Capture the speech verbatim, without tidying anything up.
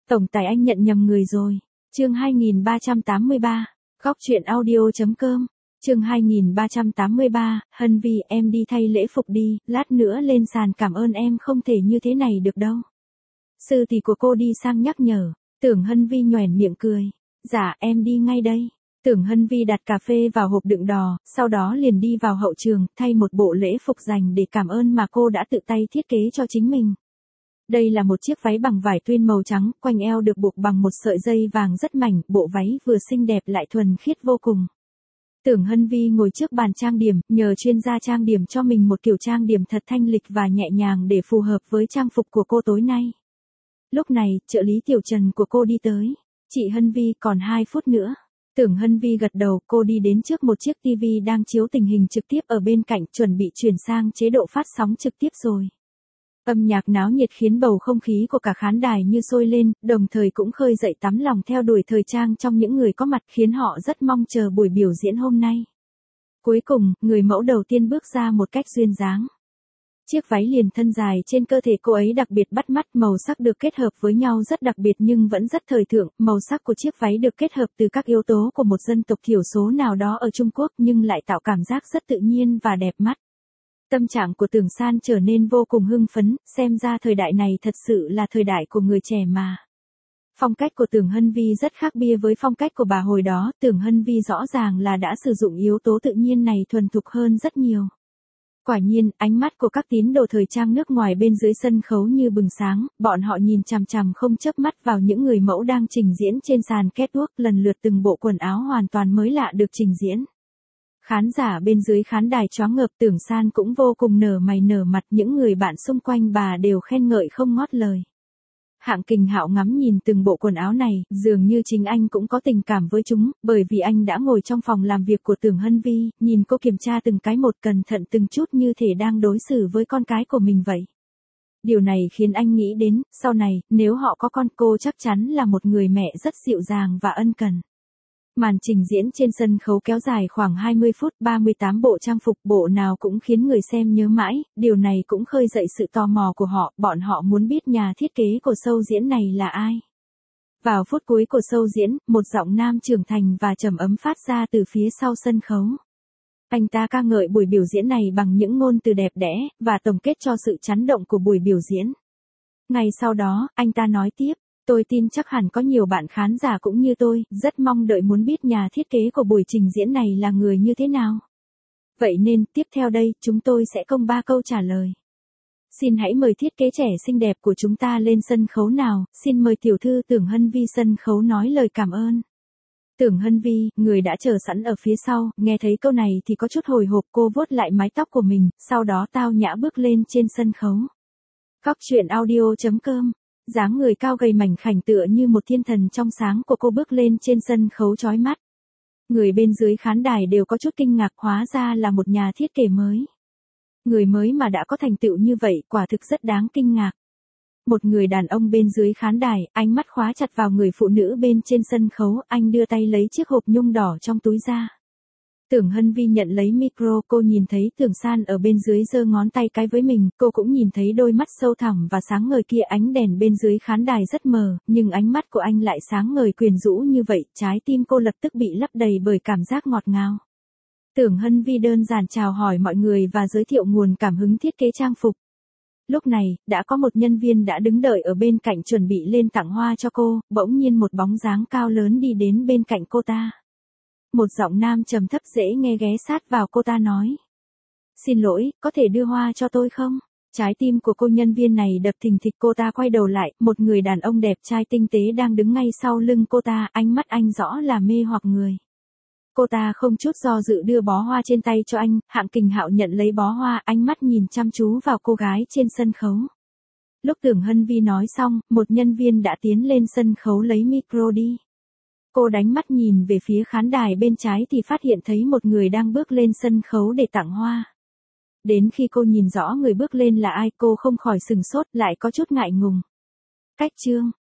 Tổng tài anh nhận nhầm người rồi. Chương hai nghìn ba trăm tám mươi ba. Góc truyện audio.com. Chương hai nghìn ba trăm tám mươi ba, Hân Vi, em đi thay lễ phục đi, lát nữa lên sàn cảm ơn em không thể như thế này được đâu. Sư tỷ của cô đi sang nhắc nhở, Tưởng Hân Vi nhoẻn miệng cười. Dạ em đi ngay đây. Tưởng Hân Vi đặt cà phê vào hộp đựng đò, sau đó liền đi vào hậu trường, thay một bộ lễ phục dành để cảm ơn mà cô đã tự tay thiết kế cho chính mình. Đây là một chiếc váy bằng vải tuyên màu trắng, quanh eo được buộc bằng một sợi dây vàng rất mảnh, bộ váy vừa xinh đẹp lại thuần khiết vô cùng. Tưởng Hân Vi ngồi trước bàn trang điểm, nhờ chuyên gia trang điểm cho mình một kiểu trang điểm thật thanh lịch và nhẹ nhàng để phù hợp với trang phục của cô tối nay. Lúc này, trợ lý Tiểu Trần của cô đi tới. Chị Hân Vi, còn hai phút nữa. Tưởng Hân Vi gật đầu, cô đi đến trước một chiếc tivi đang chiếu tình hình trực tiếp ở bên cạnh, chuẩn bị chuyển sang chế độ phát sóng trực tiếp rồi. Âm nhạc náo nhiệt khiến bầu không khí của cả khán đài như sôi lên, đồng thời cũng khơi dậy tấm lòng theo đuổi thời trang trong những người có mặt, khiến họ rất mong chờ buổi biểu diễn hôm nay. Cuối cùng, người mẫu đầu tiên bước ra một cách duyên dáng. Chiếc váy liền thân dài trên cơ thể cô ấy đặc biệt bắt mắt, màu sắc được kết hợp với nhau rất đặc biệt nhưng vẫn rất thời thượng. Màu sắc của chiếc váy được kết hợp từ các yếu tố của một dân tộc thiểu số nào đó ở Trung Quốc nhưng lại tạo cảm giác rất tự nhiên và đẹp mắt. Tâm trạng của Tưởng San trở nên vô cùng hưng phấn, xem ra thời đại này thật sự là thời đại của người trẻ mà. Phong cách của Tưởng Hân Vi rất khác biệt với phong cách của bà hồi đó, Tưởng Hân Vi rõ ràng là đã sử dụng yếu tố tự nhiên này thuần thục hơn rất nhiều. Quả nhiên, ánh mắt của các tín đồ thời trang nước ngoài bên dưới sân khấu như bừng sáng, bọn họ nhìn chằm chằm không chớp mắt vào những người mẫu đang trình diễn trên sàn catwalk, lần lượt từng bộ quần áo hoàn toàn mới lạ được trình diễn. Khán giả bên dưới khán đài choáng ngợp, Tưởng San cũng vô cùng nở mày nở mặt, những người bạn xung quanh bà đều khen ngợi không ngót lời. Hạng Kình Hạo ngắm nhìn từng bộ quần áo này, dường như chính anh cũng có tình cảm với chúng, bởi vì anh đã ngồi trong phòng làm việc của Tưởng Hân Vi, nhìn cô kiểm tra từng cái một cẩn thận từng chút như thể đang đối xử với con cái của mình vậy. Điều này khiến anh nghĩ đến, sau này, nếu họ có con, cô chắc chắn là một người mẹ rất dịu dàng và ân cần. Màn trình diễn trên sân khấu kéo dài khoảng hai mươi phút, ba mươi tám bộ trang phục, bộ nào cũng khiến người xem nhớ mãi, điều này cũng khơi dậy sự tò mò của họ, bọn họ muốn biết nhà thiết kế của show diễn này là ai. Vào phút cuối của show diễn, một giọng nam trưởng thành và trầm ấm phát ra từ phía sau sân khấu. Anh ta ca ngợi buổi biểu diễn này bằng những ngôn từ đẹp đẽ, và tổng kết cho sự chấn động của buổi biểu diễn. Ngay sau đó, anh ta nói tiếp. Tôi tin chắc hẳn có nhiều bạn khán giả cũng như tôi, rất mong đợi muốn biết nhà thiết kế của buổi trình diễn này là người như thế nào. Vậy nên, tiếp theo đây, chúng tôi sẽ công ba câu trả lời. Xin hãy mời thiết kế trẻ xinh đẹp của chúng ta lên sân khấu nào, xin mời tiểu thư Tưởng Hân Vi sân khấu nói lời cảm ơn. Tưởng Hân Vi, người đã chờ sẵn ở phía sau, nghe thấy câu này thì có chút hồi hộp, cô vuốt lại mái tóc của mình, sau đó tao nhã bước lên trên sân khấu. Góc truyện audio.com. Dáng người cao gầy mảnh khảnh tựa như một thiên thần trong sáng của cô bước lên trên sân khấu chói mắt. Người bên dưới khán đài đều có chút kinh ngạc, hóa ra là một nhà thiết kế mới. Người mới mà đã có thành tựu như vậy, quả thực rất đáng kinh ngạc. Một người đàn ông bên dưới khán đài, ánh mắt khóa chặt vào người phụ nữ bên trên sân khấu, anh đưa tay lấy chiếc hộp nhung đỏ trong túi ra. Tưởng Hân Vi nhận lấy micro, cô nhìn thấy Tưởng San ở bên dưới giơ ngón tay cái với mình, cô cũng nhìn thấy đôi mắt sâu thẳm và sáng ngời kia, ánh đèn bên dưới khán đài rất mờ, nhưng ánh mắt của anh lại sáng ngời quyến rũ như vậy, trái tim cô lập tức bị lấp đầy bởi cảm giác ngọt ngào. Tưởng Hân Vi đơn giản chào hỏi mọi người và giới thiệu nguồn cảm hứng thiết kế trang phục. Lúc này, đã có một nhân viên đã đứng đợi ở bên cạnh chuẩn bị lên tặng hoa cho cô, bỗng nhiên một bóng dáng cao lớn đi đến bên cạnh cô ta. Một giọng nam trầm thấp dễ nghe ghé sát vào cô ta nói. Xin lỗi, có thể đưa hoa cho tôi không? Trái tim của cô nhân viên này đập thình thịch, cô ta quay đầu lại, một người đàn ông đẹp trai tinh tế đang đứng ngay sau lưng cô ta, ánh mắt anh rõ là mê hoặc người. Cô ta không chút do dự đưa bó hoa trên tay cho anh, Hạng Kình Hạo nhận lấy bó hoa, ánh mắt nhìn chăm chú vào cô gái trên sân khấu. Lúc Tưởng Hân Vi nói xong, một nhân viên đã tiến lên sân khấu lấy micro đi. Cô đánh mắt nhìn về phía khán đài bên trái thì phát hiện thấy một người đang bước lên sân khấu để tặng hoa. Đến khi cô nhìn rõ người bước lên là ai, cô không khỏi sừng sốt, lại có chút ngại ngùng. Cách chương